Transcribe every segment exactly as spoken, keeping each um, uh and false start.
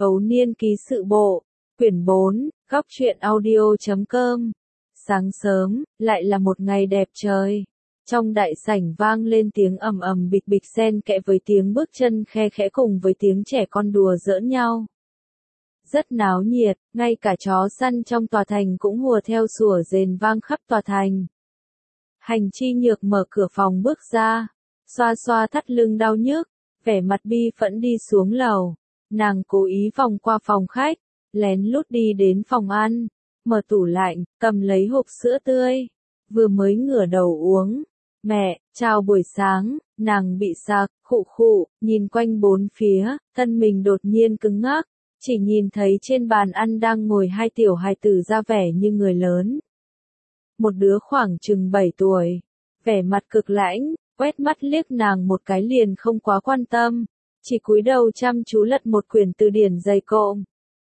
Ấu niên ký sự bộ, quyển bốn, góc truyện audio chấm com. Sáng sớm, lại là một ngày đẹp trời. Trong đại sảnh vang lên tiếng ầm ầm bịch bịch xen kẽ với tiếng bước chân khe khẽ cùng với tiếng trẻ con đùa giỡn nhau. Rất náo nhiệt, ngay cả chó săn trong tòa thành cũng hùa theo sủa rền vang khắp tòa thành. Hành Chi Nhược mở cửa phòng bước ra, xoa xoa thắt lưng đau nhức, vẻ mặt bi phẫn đi xuống lầu. Nàng cố ý vòng qua phòng khách, lén lút đi đến phòng ăn, mở tủ lạnh, cầm lấy hộp sữa tươi, vừa mới ngửa đầu uống. Mẹ, chào buổi sáng, nàng bị sặc, khụ khụ, nhìn quanh bốn phía, thân mình đột nhiên cứng ngắc, chỉ nhìn thấy trên bàn ăn đang ngồi hai tiểu hài tử ra vẻ như người lớn. Một đứa khoảng chừng bảy tuổi, vẻ mặt cực lãnh, quét mắt liếc nàng một cái liền không quá quan tâm, chỉ cúi đầu chăm chú lật một quyển từ điển dày cộm.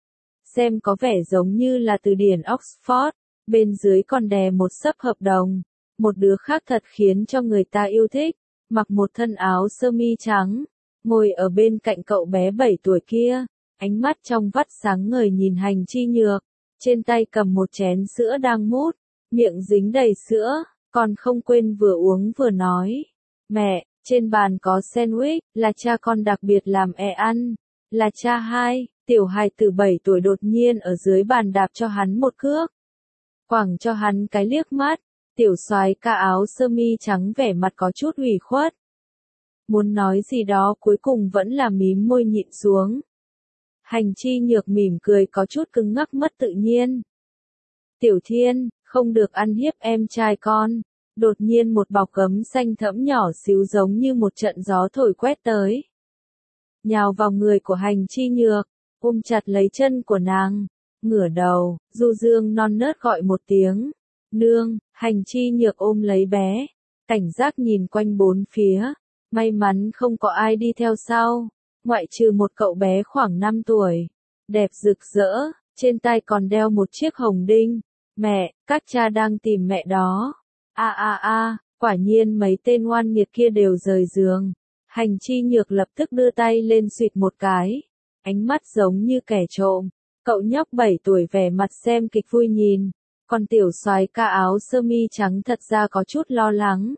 Xem có vẻ giống như là từ điển Oxford, bên dưới còn đè một xấp hợp đồng. Một đứa khác thật khiến cho người ta yêu thích, mặc một thân áo sơ mi trắng, ngồi ở bên cạnh cậu bé bảy tuổi kia, ánh mắt trong vắt sáng ngời nhìn Hành Chi Nhược, trên tay cầm một chén sữa đang mút, miệng dính đầy sữa, còn không quên vừa uống vừa nói. Mẹ, trên bàn có sandwich, là cha con đặc biệt làm e ăn, là cha hai, tiểu hài từ bảy tuổi đột nhiên ở dưới bàn đạp cho hắn một cước. Quẳng cho hắn cái liếc mắt. Tiểu soái ca áo sơ mi trắng vẻ mặt có chút ủy khuất. Muốn nói gì đó cuối cùng vẫn là mím môi nhịn xuống. Hành Chi Nhược mỉm cười có chút cứng ngắc mất tự nhiên. Tiểu Thiên, không được ăn hiếp em trai con. Đột nhiên một bọc gấm xanh thẫm nhỏ xíu giống như một trận gió thổi quét tới. Nhào vào người của Hành Chi Nhược, ôm chặt lấy chân của nàng, ngửa đầu, du dương non nớt gọi một tiếng. Nương. Hành Chi Nhược ôm lấy bé, cảnh giác nhìn quanh bốn phía, may mắn không có ai đi theo sau, ngoại trừ một cậu bé khoảng năm tuổi, đẹp rực rỡ, trên tay còn đeo một chiếc hồng đinh. Mẹ, các cha đang tìm mẹ đó. A a a, quả nhiên mấy tên ngoan nghiệt kia đều rời giường. Hành Chi Nhược lập tức đưa tay lên xịt một cái, ánh mắt giống như kẻ trộm. Cậu nhóc bảy tuổi vẻ mặt xem kịch vui nhìn. Còn tiểu soái ca áo sơ mi trắng thật ra có chút lo lắng.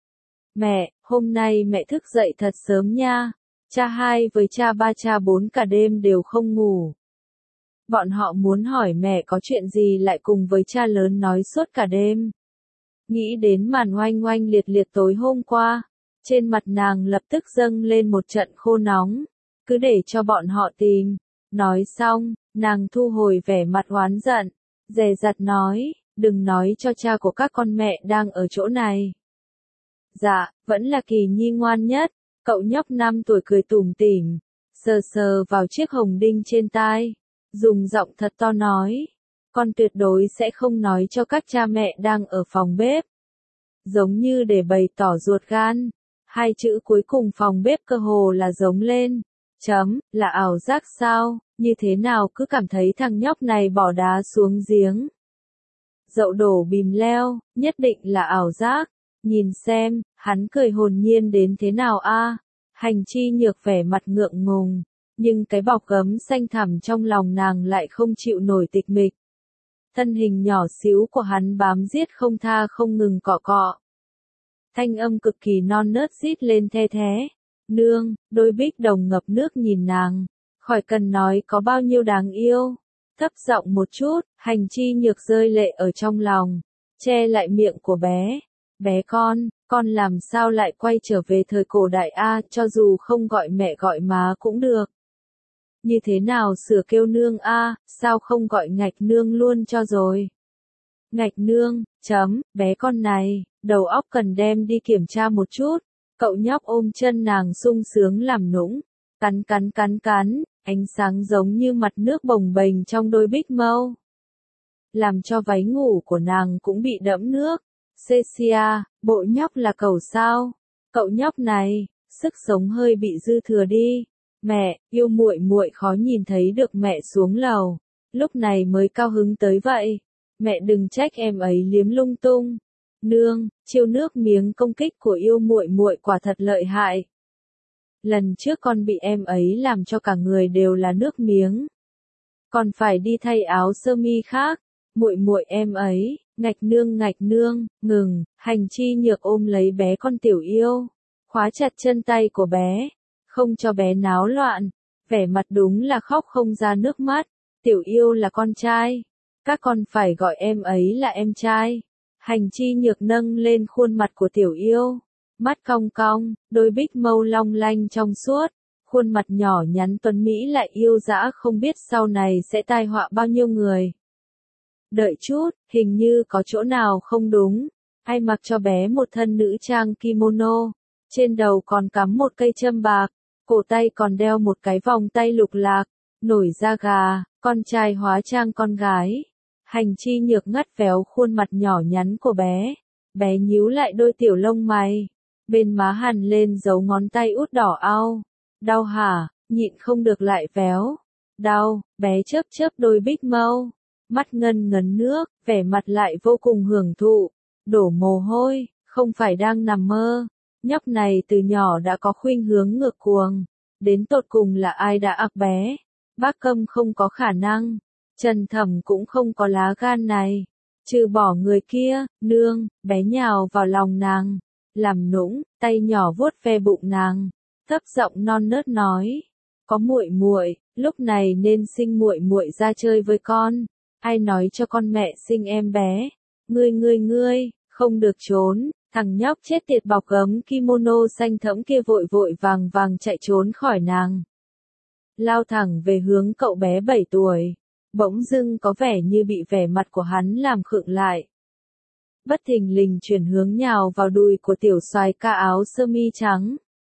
Mẹ, hôm nay mẹ thức dậy thật sớm nha. Cha hai với cha ba cha bốn cả đêm đều không ngủ. Bọn họ muốn hỏi mẹ có chuyện gì lại cùng với cha lớn nói suốt cả đêm. Nghĩ đến màn oanh oanh liệt liệt tối hôm qua, trên mặt nàng lập tức dâng lên một trận khô nóng. Cứ để cho bọn họ tìm. Nói xong, nàng thu hồi vẻ mặt oán giận. Dè dặt nói, đừng nói cho cha của các con mẹ đang ở chỗ này. Dạ, vẫn là Kỳ Nhi ngoan nhất, cậu nhóc năm tuổi cười tủm tỉm, sờ sờ vào chiếc hồng đinh trên tai, dùng giọng thật to nói, con tuyệt đối sẽ không nói cho các cha mẹ đang ở phòng bếp. Giống như để bày tỏ ruột gan, hai chữ cuối cùng phòng bếp cơ hồ là giống lên, chấm, là ảo giác sao? Như thế nào cứ cảm thấy thằng nhóc này bỏ đá xuống giếng. Dậu đổ bìm leo, nhất định là ảo giác. Nhìn xem, hắn cười hồn nhiên đến thế nào a? Hành Chi Nhược vẻ mặt ngượng ngùng, nhưng cái bọc gấm xanh thẳm trong lòng nàng lại không chịu nổi tịch mịch. Thân hình nhỏ xíu của hắn bám giết không tha không ngừng cọ cọ. Thanh âm cực kỳ non nớt rít lên the thé. Nương, đôi bích đồng ngập nước nhìn nàng. Khỏi cần nói có bao nhiêu đáng yêu. Thấp giọng một chút, Hành Chi Nhược rơi lệ ở trong lòng, che lại miệng của bé. Bé con, con làm sao lại quay trở về thời cổ đại a, cho dù không gọi mẹ gọi má cũng được. Như thế nào sửa kêu nương a, sao không gọi Ngạch nương luôn cho rồi. Ngạch nương, chấm, bé con này, đầu óc cần đem đi kiểm tra một chút. Cậu nhóc ôm chân nàng sung sướng làm nũng, cắn cắn cắn cắn. Ánh sáng giống như mặt nước bồng bềnh trong đôi bích mâu. Làm cho váy ngủ của nàng cũng bị đẫm nước. Cecia, bộ nhóc là cậu sao? Cậu nhóc này, sức sống hơi bị dư thừa đi. Mẹ, yêu muội muội khó nhìn thấy được mẹ xuống lầu. Lúc này mới cao hứng tới vậy. Mẹ đừng trách em ấy liếm lung tung. Nương, chiêu nước miếng công kích của yêu muội muội quả thật lợi hại. lần trước con bị em ấy làm cho cả người đều là nước miếng. Còn phải đi thay áo sơ mi khác, muội muội em ấy, ngạch nương ngạch nương, ngừng, Hành Chi Nhược ôm lấy bé con Tiểu Yêu, khóa chặt chân tay của bé, không cho bé náo loạn, vẻ mặt đúng là khóc không ra nước mắt, Tiểu Yêu là con trai, các con phải gọi em ấy là em trai. Hành Chi Nhược nâng lên khuôn mặt của Tiểu Yêu, mắt cong cong, đôi bích mâu long lanh trong suốt, khuôn mặt nhỏ nhắn tuấn mỹ lại yêu dã không biết sau này sẽ tai họa bao nhiêu người. Đợi chút, hình như có chỗ nào không đúng, ai mặc cho bé một thân nữ trang kimono, trên đầu còn cắm một cây châm bạc, cổ tay còn đeo một cái vòng tay lục lạc, nổi da gà, con trai hóa trang con gái. Hành Chi Nhược ngắt véo khuôn mặt nhỏ nhắn của bé, bé nhíu lại đôi tiểu lông mày, bên má hằn lên dấu ngón tay út đỏ au. Đau hả, nhịn không được lại véo. Đau, bé chớp chớp đôi bích mâu, mắt ngân ngấn nước, vẻ mặt lại vô cùng hưởng thụ, đổ mồ hôi, không phải đang nằm mơ. Nhóc này từ nhỏ đã có khuynh hướng ngược cuồng, đến tột cùng là ai đã ặc bé. Bác Câm không có khả năng, Trần Thẩm cũng không có lá gan này, trừ bỏ người kia. Nương, bé nhào vào lòng nàng, làm nũng, tay nhỏ vuốt ve bụng nàng, thấp giọng non nớt nói, có muội muội, lúc này nên sinh muội muội ra chơi với con. Ai nói cho con mẹ sinh em bé? Ngươi ngươi ngươi, không được trốn. Thằng nhóc chết tiệt bọc gấm kimono xanh thẫm kia vội vội vàng vàng chạy trốn khỏi nàng, lao thẳng về hướng cậu bé bảy tuổi. Bỗng dưng có vẻ như bị vẻ mặt của hắn làm khựng lại, bất thình lình chuyển hướng nhào vào đùi của tiểu soái ca áo sơ mi trắng.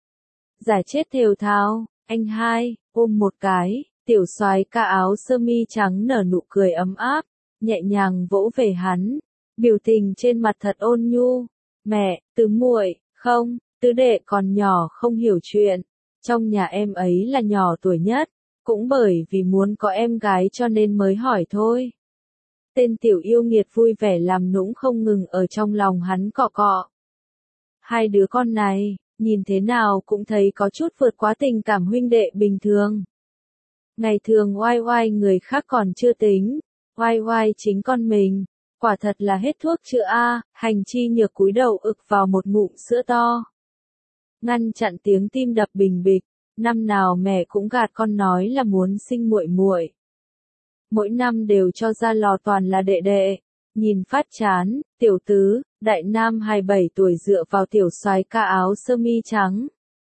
Giả chết thều thào, anh hai, ôm một cái, tiểu soái ca áo sơ mi trắng nở nụ cười ấm áp, nhẹ nhàng vỗ về hắn, biểu tình trên mặt thật ôn nhu. Mẹ, tứ muội, không, tứ đệ còn nhỏ không hiểu chuyện, trong nhà em ấy là nhỏ tuổi nhất, cũng bởi vì muốn có em gái cho nên mới hỏi thôi. Tên tiểu yêu nghiệt vui vẻ làm nũng không ngừng ở trong lòng hắn cọ cọ. Hai đứa con này, nhìn thế nào cũng thấy có chút vượt quá tình cảm huynh đệ bình thường. Ngày thường oai oai người khác còn chưa tính, oai oai chính con mình, quả thật là hết thuốc chữa a. Hành Chi Nhược cúi đầu ực vào một ngụm sữa to, ngăn chặn tiếng tim đập bình bịch. Năm nào mẹ cũng gạt con nói là muốn sinh muội muội, mỗi năm đều cho ra lò toàn là đệ đệ. Nhìn phát chán, tiểu tứ, đại nam hai mươi bảy tuổi dựa vào tiểu soái ca áo sơ mi trắng,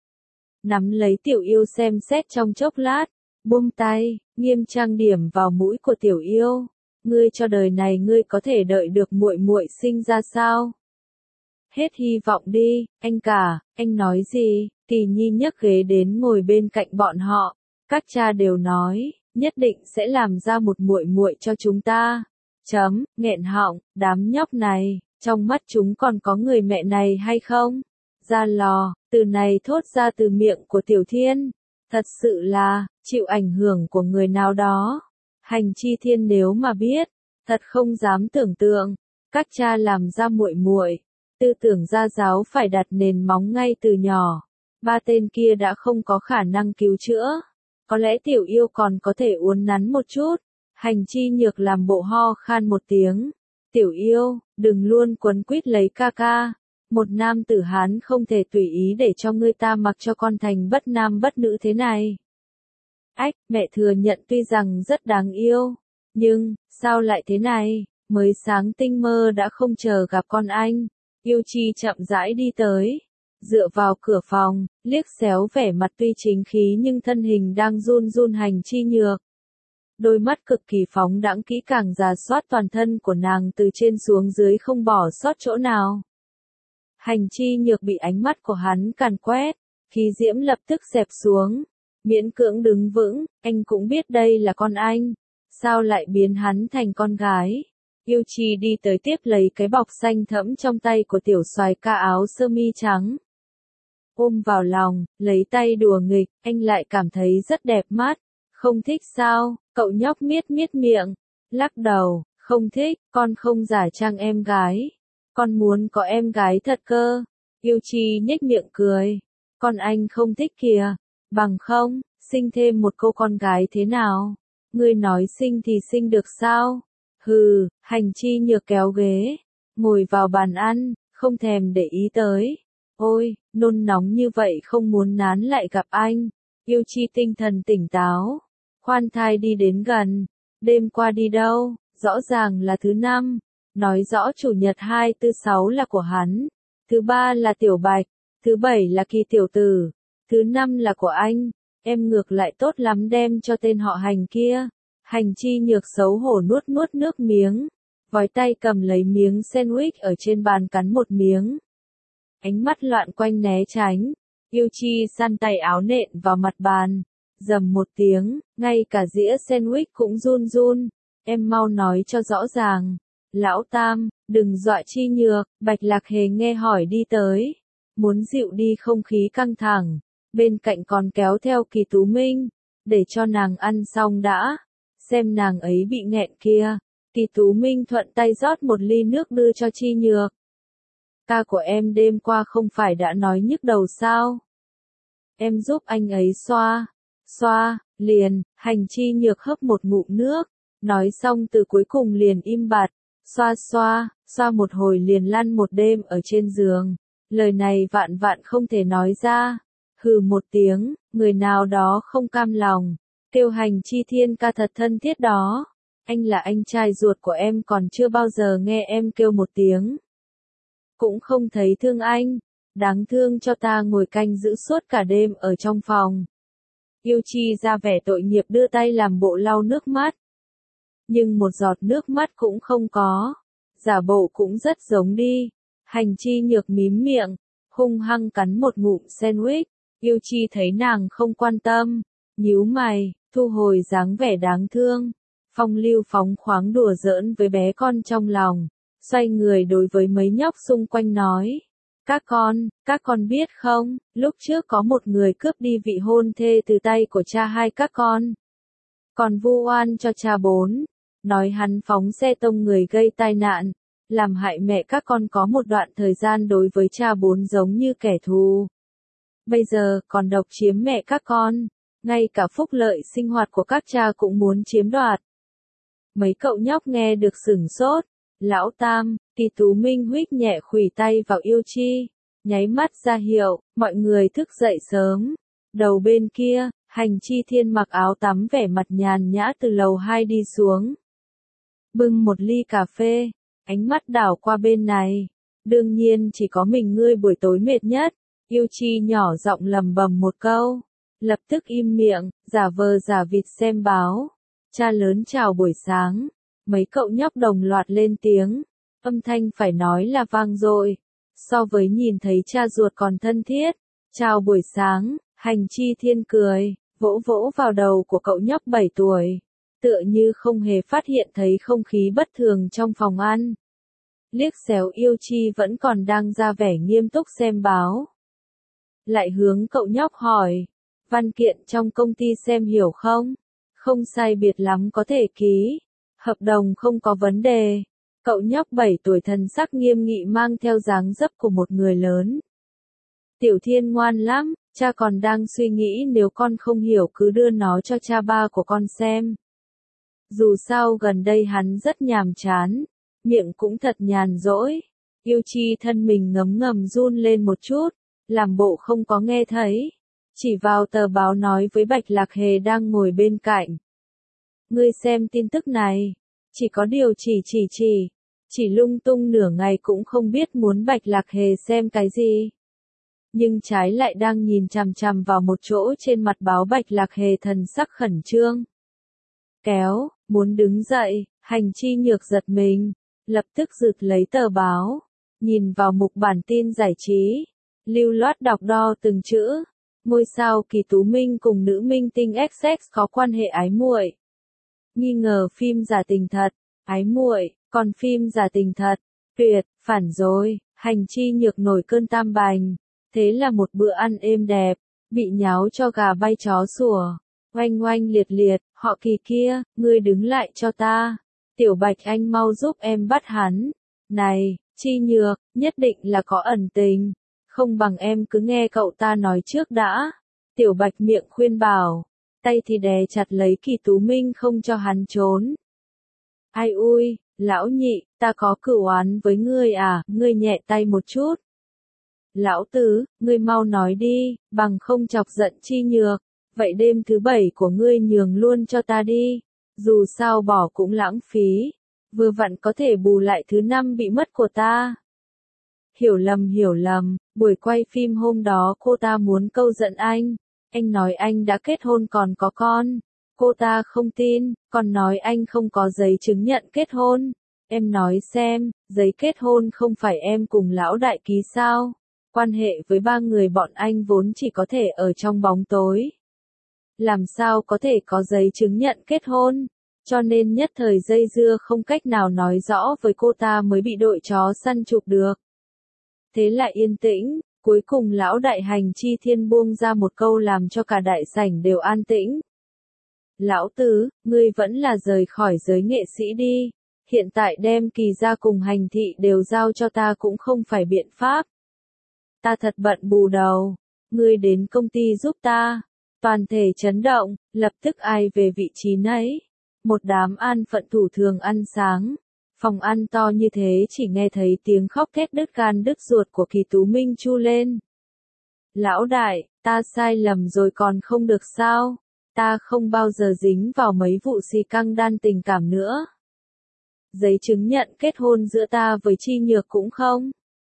nắm lấy tiểu yêu xem xét trong chốc lát, buông tay, nghiêm trang điểm vào mũi của tiểu yêu. Ngươi cho đời này ngươi có thể đợi được muội muội sinh ra sao? Hết hy vọng đi, anh cả. Anh nói gì? Kỳ Nhi nhấc ghế đến ngồi bên cạnh bọn họ. Các cha đều nói, nhất định sẽ làm ra một muội muội cho chúng ta. Chấm, nghẹn họng, đám nhóc này, trong mắt chúng còn có người mẹ này hay không? Ra lò, từ này thốt ra từ miệng của Tiểu Thiên, thật sự là, chịu ảnh hưởng của người nào đó. Hành Chi Thiên nếu mà biết, thật không dám tưởng tượng, các cha làm ra muội muội, tư tưởng gia giáo phải đặt nền móng ngay từ nhỏ. Ba tên kia đã không có khả năng cứu chữa, có lẽ tiểu yêu còn có thể uốn nắn một chút. Hành Chi Nhược làm bộ ho khan một tiếng. Tiểu yêu, đừng luôn quấn quýt lấy ca ca. Một nam tử Hán không thể tùy ý để cho ngươi ta mặc cho con thành bất nam bất nữ thế này. Ách, mẹ thừa nhận tuy rằng rất đáng yêu, nhưng, sao lại thế này, mới sáng tinh mơ đã không chờ gặp con anh. Yêu Chi chậm rãi đi tới, dựa vào cửa phòng, liếc xéo vẻ mặt tuy chính khí nhưng thân hình đang run run Hành Chi Nhược. Đôi mắt cực kỳ phóng đãng kỹ càng rà soát toàn thân của nàng từ trên xuống dưới không bỏ sót chỗ nào. Hành Chi Nhược bị ánh mắt của hắn càn quét, khí diễm lập tức xẹp xuống, miễn cưỡng đứng vững. Anh cũng biết đây là con anh, sao lại biến hắn thành con gái? Yêu Chi đi tới tiếp lấy cái bọc xanh thẫm trong tay của tiểu soái ca áo sơ mi trắng, ôm vào lòng, lấy tay đùa nghịch. Anh lại cảm thấy rất đẹp mắt. Không thích sao? Cậu nhóc miết miết miệng, lắc đầu, không thích, con không giả trang em gái, con muốn có em gái thật cơ. Yêu Chi nhếch miệng cười, Con anh không thích kìa, bằng không, sinh thêm một cô con gái thế nào? Ngươi nói sinh thì sinh được sao? Hừ, Hành Chi Nhược kéo ghế, ngồi vào bàn ăn, không thèm để ý tới. Ôi, nôn nóng như vậy không muốn nán lại gặp anh. Yêu Chi tinh thần tỉnh táo, khoan thai đi đến gần. Đêm qua đi đâu? Rõ ràng là thứ năm, nói rõ chủ nhật hai tư sáu là của hắn. Thứ ba là Tiểu Bạch, thứ bảy là Kỳ tiểu tử, thứ năm là của anh. Em ngược lại tốt lắm đem cho tên họ Hành kia. Hành Chi Nhược xấu hổ nuốt nuốt nước miếng, vói tay cầm lấy miếng sandwich ở trên bàn cắn một miếng. Ánh mắt loạn quanh né tránh, Yêu Chi săn tay áo nện vào mặt bàn, rầm một tiếng, ngay cả dĩa sandwich cũng run run. Em mau nói cho rõ ràng. Lão Tam, đừng dọa Chi Nhược. Bạch Lạc Hề nghe hỏi đi tới, muốn dịu đi không khí căng thẳng, bên cạnh còn kéo theo Kỳ Tú Minh, để cho nàng ăn xong đã, xem nàng ấy bị nghẹn kia. Kỳ Tú Minh thuận tay rót một ly nước đưa cho Chi Nhược. Ca của em đêm qua không phải đã nói nhức đầu sao? Em giúp anh ấy xoa, xoa, liền. Hành Chi Nhược hấp một ngụm nước, nói xong từ cuối cùng liền im bặt, xoa xoa, xoa một hồi liền lăn một đêm ở trên giường. Lời này vạn vạn không thể nói ra. Hừ một tiếng, người nào đó không cam lòng, kêu Hành Chi Thiên ca thật thân thiết đó. Anh là anh trai ruột của em còn chưa bao giờ nghe em kêu một tiếng. Cũng không thấy thương anh, đáng thương cho ta ngồi canh giữ suốt cả đêm ở trong phòng. Yêu Chi ra vẻ tội nghiệp đưa tay làm bộ lau nước mắt. Nhưng một giọt nước mắt cũng không có, giả bộ cũng rất giống đi. Hành Chi Nhược mím miệng, hung hăng cắn một ngụm sandwich. Yêu Chi thấy nàng không quan tâm, nhíu mày, thu hồi dáng vẻ đáng thương. Phong lưu phóng khoáng đùa giỡn với bé con trong lòng, xoay người đối với mấy nhóc xung quanh nói. Các con, các con biết không, lúc trước có một người cướp đi vị hôn thê từ tay của cha hai các con. Còn vu oan cho cha bốn, nói hắn phóng xe tông người gây tai nạn, làm hại mẹ các con có một đoạn thời gian đối với cha bốn giống như kẻ thù. Bây giờ còn độc chiếm mẹ các con, ngay cả phúc lợi sinh hoạt của các cha cũng muốn chiếm đoạt. Mấy cậu nhóc nghe được sửng sốt. Lão Tam, Kỳ Tú Minh huých nhẹ khuỷu tay vào Yêu Chi, nháy mắt ra hiệu, mọi người thức dậy sớm. Đầu bên kia, Hành Chi Thiên mặc áo tắm vẻ mặt nhàn nhã từ lầu hai đi xuống. Bưng một ly cà phê, ánh mắt đảo qua bên này. Đương nhiên chỉ có mình ngươi buổi tối mệt nhất. Yêu Chi nhỏ giọng lầm bầm một câu, lập tức im miệng, giả vờ giả vịt xem báo. Cha lớn chào buổi sáng. Mấy cậu nhóc đồng loạt lên tiếng, âm thanh phải nói là vang dội, so với nhìn thấy cha ruột còn thân thiết. Chào buổi sáng. Hành Chi Thiên cười, vỗ vỗ vào đầu của cậu nhóc bảy tuổi, tựa như không hề phát hiện thấy không khí bất thường trong phòng ăn. Liếc xéo Yêu Chi vẫn còn đang ra vẻ nghiêm túc xem báo. Lại hướng cậu nhóc hỏi, văn kiện trong công ty xem hiểu không? Không sai biệt lắm có thể ký. Hợp đồng không có vấn đề. Cậu nhóc bảy tuổi thần sắc nghiêm nghị mang theo dáng dấp của một người lớn. Tiểu Thiên ngoan lắm, cha còn đang suy nghĩ nếu con không hiểu cứ đưa nó cho cha ba của con xem. Dù sao gần đây hắn rất nhàm chán, miệng cũng thật nhàn rỗi. Yêu Chi thân mình ngấm ngầm run lên một chút, làm bộ không có nghe thấy. Chỉ vào tờ báo nói với Bạch Lạc Hề đang ngồi bên cạnh. Ngươi xem tin tức này, chỉ có điều chỉ chỉ chỉ, chỉ lung tung nửa ngày cũng không biết muốn Bạch Lạc Hề xem cái gì. Nhưng trái lại đang nhìn chằm chằm vào một chỗ trên mặt báo. Bạch Lạc Hề thần sắc khẩn trương. Kéo, muốn đứng dậy, Hành Chi Nhược giật mình, lập tức rụt lấy tờ báo, nhìn vào mục bản tin giải trí, lưu loát đọc đo từng chữ. Ngôi sao Kỳ Tú Minh cùng nữ minh tinh ích ích có quan hệ ái muội. Nghi ngờ phim giả tình thật, ái muội, còn phim giả tình thật, tuyệt, phản rồi. Hành Chi Nhược nổi cơn tam bành, thế là một bữa ăn êm đẹp, bị nháo cho gà bay chó sủa, oanh oanh liệt liệt. Họ Kỳ kia, ngươi đứng lại cho ta, Tiểu Bạch anh mau giúp em bắt hắn. Này, Chi Nhược, nhất định là có ẩn tình, Không bằng em cứ nghe cậu ta nói trước đã. Tiểu Bạch miệng khuyên bảo, tay thì đè chặt lấy Kỳ Tú Minh không cho hắn trốn. Ai ui, lão nhị, ta có cửu oán với ngươi à, ngươi nhẹ tay một chút. Lão tứ, ngươi mau nói đi, bằng không chọc giận Chi Nhược, vậy đêm thứ bảy của ngươi nhường luôn cho ta đi, dù sao bỏ cũng lãng phí, vừa vặn có thể bù lại thứ năm bị mất của ta. Hiểu lầm hiểu lầm, buổi quay phim hôm đó cô ta muốn câu giận anh, anh nói anh đã kết hôn còn có con, cô ta không tin, còn nói anh không có giấy chứng nhận kết hôn. Em nói xem, giấy kết hôn không phải em cùng lão đại ký sao? Quan hệ với ba người bọn anh vốn chỉ có thể ở trong bóng tối. Làm sao có thể có giấy chứng nhận kết hôn? Cho nên nhất thời dây dưa không cách nào nói rõ với cô ta mới bị đội chó săn chụp được. Thế lại yên tĩnh, cuối cùng lão đại Hành Chi Thiên buông ra một câu làm cho cả đại sảnh đều an tĩnh. Lão tứ, ngươi vẫn là rời khỏi giới nghệ sĩ đi, hiện tại đem Kỳ gia cùng Hành thị đều giao cho ta cũng không phải biện pháp. Ta thật bận bù đầu, ngươi đến công ty giúp ta. Toàn thể chấn động, lập tức ai về vị trí nấy. Một đám an phận thủ thường ăn sáng. Phòng ăn to như thế chỉ nghe thấy tiếng khóc thét đứt gan đứt ruột của Kỳ Tú Minh chu lên. Lão đại, ta sai lầm rồi còn không được sao? Ta không bao giờ dính vào mấy vụ xì căng đan tình cảm nữa. Giấy chứng nhận kết hôn giữa ta với Chi Nhược cũng không.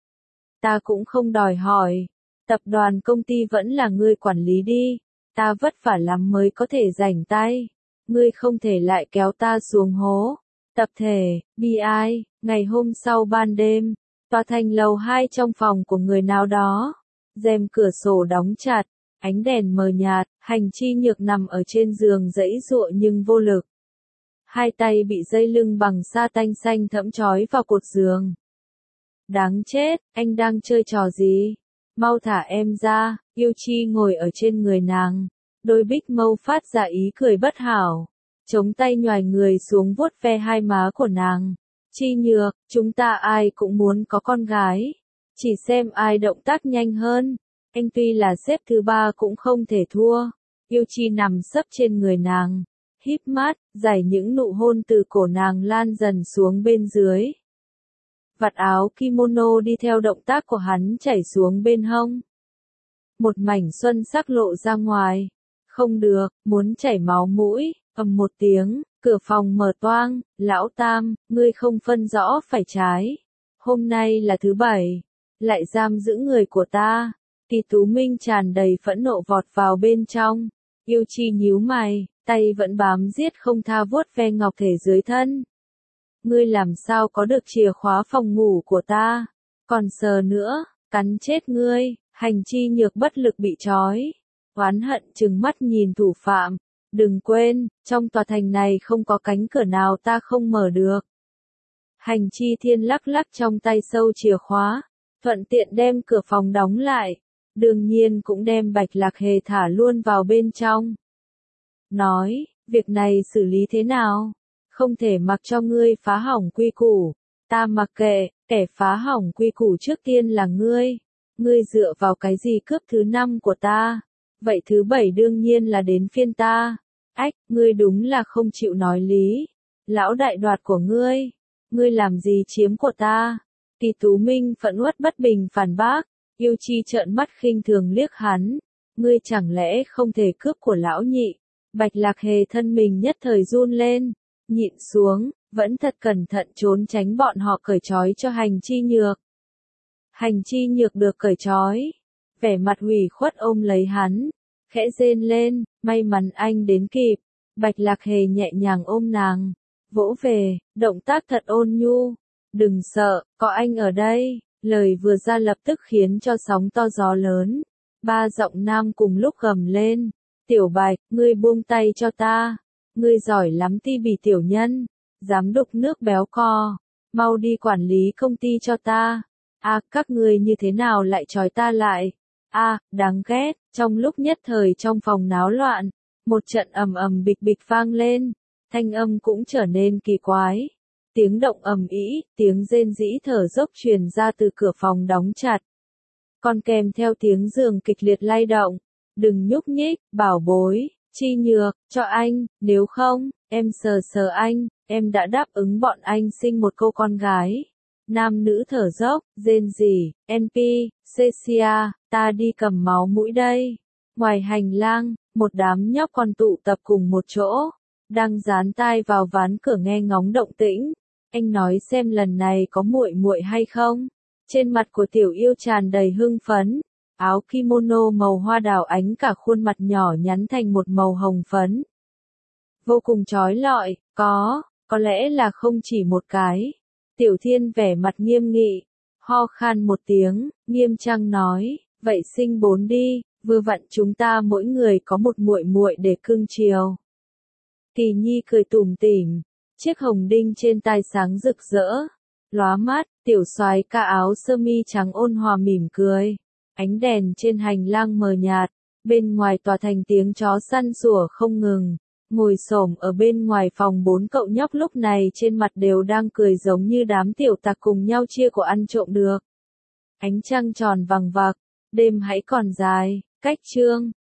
Ta cũng không đòi hỏi. Tập đoàn công ty vẫn là ngươi quản lý đi. Ta vất vả lắm mới có thể rảnh tay. Ngươi không thể lại kéo ta xuống hố. Tập thể, bi ai, ngày hôm sau ban đêm, tòa thành lầu hai trong phòng của người nào đó. Rèm cửa sổ đóng chặt, ánh đèn mờ nhạt, Hành Chi Nhược nằm ở trên giường giãy giụa nhưng vô lực. Hai tay bị dây lưng bằng sa tanh xanh thẫm trói vào cột giường. Đáng chết, anh đang chơi trò gì? Mau thả em ra, Yêu Chi ngồi ở trên người nàng. Đôi bích mâu phát ra ý cười bất hảo. Chống tay nhoài người xuống vuốt ve hai má của nàng. Chi Nhược, chúng ta ai cũng muốn có con gái. Chỉ xem ai động tác nhanh hơn. Anh tuy là xếp thứ ba cũng không thể thua. Yêu Chi nằm sấp trên người nàng. Híp mắt, giải những nụ hôn từ cổ nàng lan dần xuống bên dưới. Vạt áo kimono đi theo động tác của hắn chảy xuống bên hông. Một mảnh xuân sắc lộ ra ngoài. Không được, muốn chảy máu mũi, ầm một tiếng, cửa phòng mở toang, lão Tam, ngươi không phân rõ phải trái. Hôm nay là thứ bảy, lại giam giữ người của ta. Kỳ Tú Minh tràn đầy phẫn nộ vọt vào bên trong. Yêu Chi nhíu mày, tay vẫn bám giết không tha vuốt ve ngọc thể dưới thân. Ngươi làm sao có được chìa khóa phòng ngủ của ta? Còn sờ nữa, cắn chết ngươi. Hành Chi Nhược bất lực bị trói. Oán hận trừng mắt nhìn thủ phạm. Đừng quên, trong tòa thành này không có cánh cửa nào ta không mở được. Hành Chi Thiên lắc lắc trong tay sâu chìa khóa, thuận tiện đem cửa phòng đóng lại. Đương nhiên cũng đem Bạch Lạc Hề thả luôn vào bên trong. Nói, việc này xử lý thế nào? Không thể mặc cho ngươi phá hỏng quy củ. Ta mặc kệ, kẻ phá hỏng quy củ trước tiên là ngươi. Ngươi dựa vào cái gì cướp thứ năm của ta? Vậy thứ bảy đương nhiên là đến phiên ta. Ách, ngươi đúng là không chịu nói lý. Lão đại đoạt của ngươi. Ngươi làm gì chiếm của ta? Kỳ Tú Minh phẫn uất bất bình phản bác. Yêu Chi trợn mắt khinh thường liếc hắn. Ngươi chẳng lẽ không thể cướp của lão nhị? Bạch Lạc Hề thân mình nhất thời run lên. Nhịn xuống, vẫn thật cẩn thận trốn tránh bọn họ cởi trói cho Hành Chi Nhược. Hành Chi Nhược được cởi trói. Vẻ mặt hủy khuất ôm lấy hắn. Khẽ rên lên, may mắn anh đến kịp. Bạch Lạc Hề nhẹ nhàng ôm nàng. Vỗ về, động tác thật ôn nhu. Đừng sợ, có anh ở đây. Lời vừa ra lập tức khiến cho sóng to gió lớn. Ba giọng nam cùng lúc gầm lên. Tiểu Bạch, ngươi buông tay cho ta. Ngươi giỏi lắm Ti Bỉ tiểu nhân. Dám đục nước béo co. Mau đi quản lý công ty cho ta. À, các ngươi như thế nào lại trói ta lại? À, đáng ghét. Trong lúc nhất thời trong phòng náo loạn, một trận ầm ầm bịch bịch vang lên. Thanh âm cũng trở nên kỳ quái. Tiếng động ầm ĩ, tiếng rên rỉ thở dốc truyền ra từ cửa phòng đóng chặt. còn kèm theo tiếng giường kịch liệt lay động. Đừng nhúc nhích, bảo bối, Chi Nhược, cho anh, nếu không, em sờ sờ anh, em đã đáp ứng bọn anh sinh một cô con gái. Nam nữ thở dốc, rên rỉ, en pê, Cecia, ta đi cầm máu mũi đây. Ngoài hành lang, một đám nhóc còn tụ tập cùng một chỗ, đang dán tai vào ván cửa nghe ngóng động tĩnh. Anh nói xem lần này có muội muội hay không? Trên mặt của tiểu yêu tràn đầy hưng phấn, áo kimono màu hoa đào ánh cả khuôn mặt nhỏ nhắn thành một màu hồng phấn. Vô cùng chói lọi, có, có lẽ là không chỉ một cái. Tiểu Thiên vẻ mặt nghiêm nghị, ho khan một tiếng, nghiêm trang nói, vậy sinh bốn đi, vừa vặn chúng ta mỗi người có một muội muội để cưng chiều. Kỳ Nhi cười tủm tỉm, chiếc hồng đinh trên tai sáng rực rỡ, lóa mắt, tiểu soái ca áo sơ mi trắng ôn hòa mỉm cười. Ánh đèn trên hành lang mờ nhạt, bên ngoài tòa thành tiếng chó săn sủa không ngừng. Ngồi xổm ở bên ngoài phòng bốn cậu nhóc lúc này trên mặt đều đang cười giống như đám tiểu tặc cùng nhau chia của ăn trộm được. Ánh trăng tròn vằng vặc, đêm hãy còn dài, cách chương.